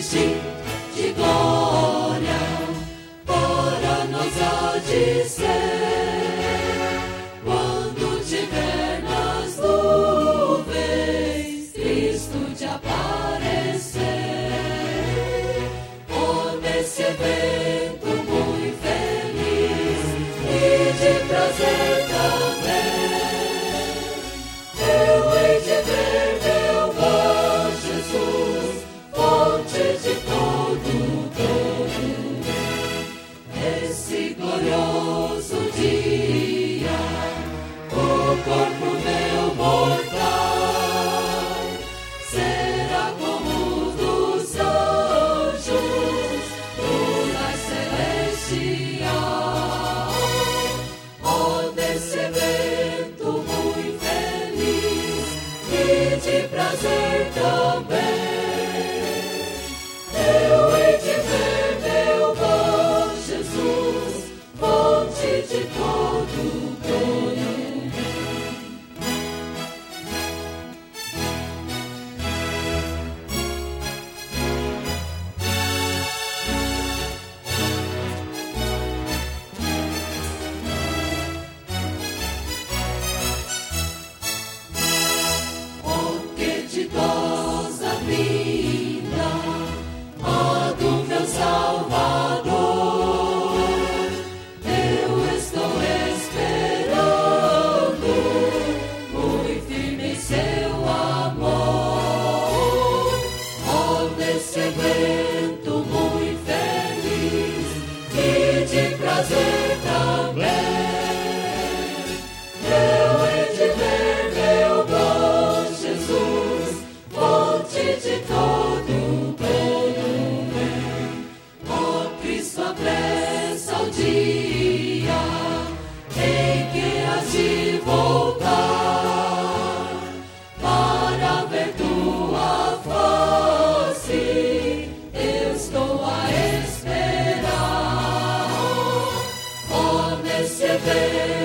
vestir de glória, para nós há de ser. Quando tiver nas nuvens Cristo te aparecer, oh, nesse evento muito feliz e de prazer também, eu hei de ver meu bom Jesus, fonte de todo bem. Esse glorioso dia, o corpo meu mortal será como o dos anjos no lar celestial. Oh, nesse evento muito feliz e de prazer também, eu hei de ver meu bom Jesus, fonte de todo bem. Oh, que ditosa vinda, a do meu Salvador, eu estou esperando, muito firme em seu amor. Oh, nesse evento muito feliz e de prazer também, eu hei de ver meu bom Jesus, fonte de todo bem. Oh, Cristo, apressa o dia em que has de voltar para ver tua face, eu estou a esperar. Oh, nesse evento